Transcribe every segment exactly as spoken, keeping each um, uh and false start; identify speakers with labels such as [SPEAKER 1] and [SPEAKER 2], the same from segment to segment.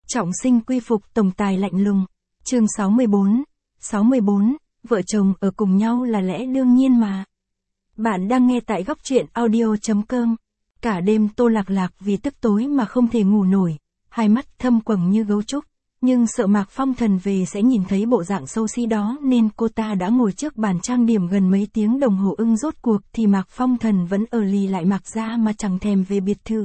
[SPEAKER 1] Trọng sinh quy phục tổng tài lạnh lùng. Chương sáu mươi bốn. sáu mươi bốn, vợ chồng ở cùng nhau là lẽ đương nhiên mà. Bạn đang nghe tại góc truyện audio chấm com. Cả đêm Tô Lạc Lạc vì tức tối mà không thể ngủ nổi, hai mắt thâm quầng như gấu trúc, nhưng sợ Mạc Phong Thần về sẽ nhìn thấy bộ dạng xấu xí đó nên cô ta đã ngồi trước bàn trang điểm gần mấy tiếng đồng hồ. Ưng rốt cuộc thì Mạc Phong Thần vẫn ở lì lại Mạc gia mà chẳng thèm về biệt thự.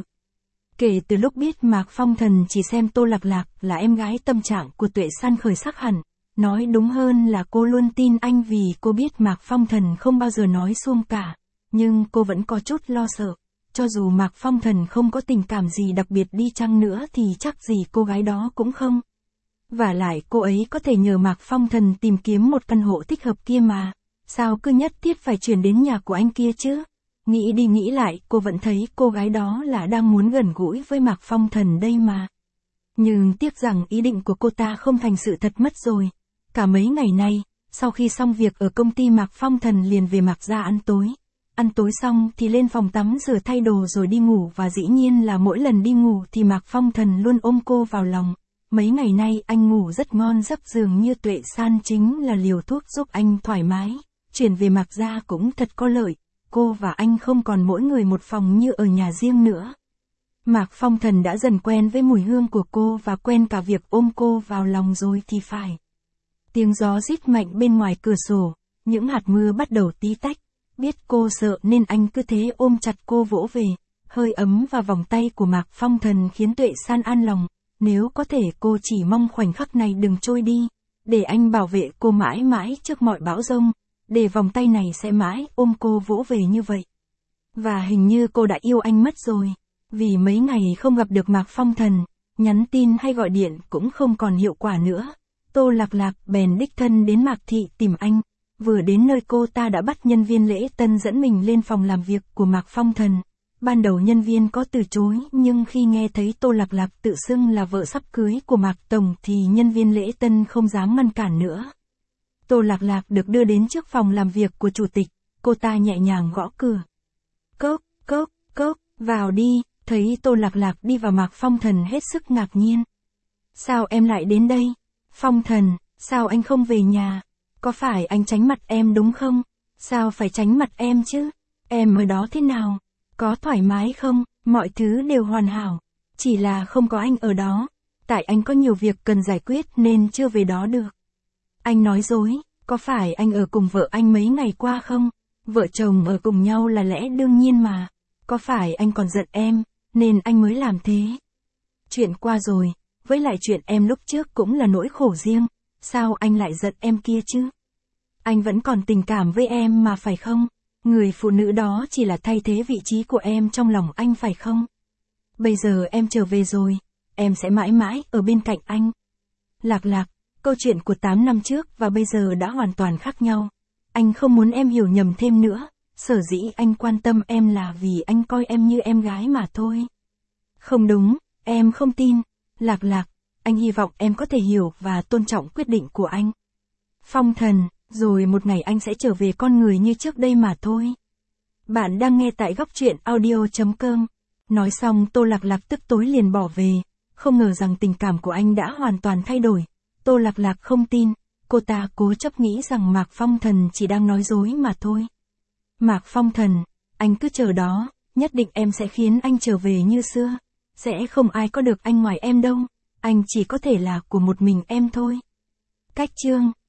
[SPEAKER 1] Kể từ lúc biết Mạc Phong Thần chỉ xem Tô Lạc Lạc là em gái, tâm trạng của Tuệ San khởi sắc hẳn. Nói đúng hơn là cô luôn tin anh vì cô biết Mạc Phong Thần không bao giờ nói suông cả. Nhưng cô vẫn có chút lo sợ. Cho dù Mạc Phong Thần không có tình cảm gì đặc biệt đi chăng nữa thì chắc gì cô gái đó cũng không. Vả lại cô ấy có thể nhờ Mạc Phong Thần tìm kiếm một căn hộ thích hợp kia mà. Sao cứ nhất thiết phải chuyển đến nhà của anh kia chứ? Nghĩ đi nghĩ lại cô vẫn thấy cô gái đó là đang muốn gần gũi với Mạc Phong Thần đây mà. Nhưng tiếc rằng ý định của cô ta không thành sự thật mất rồi. Cả mấy ngày nay, sau khi xong việc ở công ty Mạc Phong Thần liền về Mạc gia ăn tối. Ăn tối xong thì lên phòng tắm rửa thay đồ rồi đi ngủ, và dĩ nhiên là mỗi lần đi ngủ thì Mạc Phong Thần luôn ôm cô vào lòng. Mấy ngày nay anh ngủ rất ngon giấc, dường như Tuệ San chính là liều thuốc giúp anh thoải mái. Chuyển về Mạc gia cũng thật có lợi. Cô và anh không còn mỗi người một phòng như ở nhà riêng nữa. Mạc Phong Thần đã dần quen với mùi hương của cô và quen cả việc ôm cô vào lòng rồi thì phải. Tiếng gió rít mạnh bên ngoài cửa sổ, những hạt mưa bắt đầu tí tách. Biết cô sợ nên anh cứ thế ôm chặt cô vỗ về. Hơi ấm và vòng tay của Mạc Phong Thần khiến Tuệ San an lòng. Nếu có thể cô chỉ mong khoảnh khắc này đừng trôi đi, để anh bảo vệ cô mãi mãi trước mọi bão giông. Để vòng tay này sẽ mãi ôm cô vỗ về như vậy. Và hình như cô đã yêu anh mất rồi. Vì mấy ngày không gặp được Mạc Phong Thần, nhắn tin hay gọi điện cũng không còn hiệu quả nữa. Tô Lạc Lạc bèn đích thân đến Mạc Thị tìm anh. Vừa đến nơi cô ta đã bắt nhân viên lễ tân dẫn mình lên phòng làm việc của Mạc Phong Thần. Ban đầu nhân viên có từ chối, nhưng khi nghe thấy Tô Lạc Lạc tự xưng là vợ sắp cưới của Mạc Tổng thì nhân viên lễ tân không dám ngăn cản nữa. Tô Lạc Lạc được đưa đến trước phòng làm việc của chủ tịch, cô ta nhẹ nhàng gõ cửa. Cốc, cốc, cốc, vào đi. Thấy Tô Lạc Lạc đi vào, Mạc Phong Thần hết sức ngạc nhiên. Sao em lại đến đây? Phong Thần, sao anh không về nhà? Có phải anh tránh mặt em đúng không? Sao phải tránh mặt em chứ? Em ở đó thế nào? Có thoải mái không? Mọi thứ đều hoàn hảo. Chỉ là không có anh ở đó. Tại anh có nhiều việc cần giải quyết nên chưa về đó được. Anh nói dối, có phải anh ở cùng vợ anh mấy ngày qua không? Vợ chồng ở cùng nhau là lẽ đương nhiên mà. Có phải anh còn giận em, nên anh mới làm thế? Chuyện qua rồi, với lại chuyện em lúc trước cũng là nỗi khổ riêng. Sao anh lại giận em kia chứ? Anh vẫn còn tình cảm với em mà phải không? Người phụ nữ đó chỉ là thay thế vị trí của em trong lòng anh phải không? Bây giờ em trở về rồi, em sẽ mãi mãi ở bên cạnh anh. Lạc Lạc, câu chuyện của tám năm trước và bây giờ đã hoàn toàn khác nhau. Anh không muốn em hiểu nhầm thêm nữa. Sở dĩ anh quan tâm em là vì anh coi em như em gái mà thôi. Không đúng, em không tin. Lạc Lạc, anh hy vọng em có thể hiểu và tôn trọng quyết định của anh. Phong Thần, rồi một ngày anh sẽ trở về con người như trước đây mà thôi. Bạn đang nghe tại góc truyện audio chấm com. Nói xong Tô Lạc Lạc tức tối liền bỏ về. Không ngờ rằng tình cảm của anh đã hoàn toàn thay đổi. Tô Lạc Lạc không tin. Cô ta cố chấp nghĩ rằng Mạc Phong Thần chỉ đang nói dối mà thôi. Mạc Phong Thần, anh cứ chờ đó, nhất định em sẽ khiến anh trở về như xưa. Sẽ không ai có được anh ngoài em đâu. Anh chỉ có thể là của một mình em thôi. Cách chương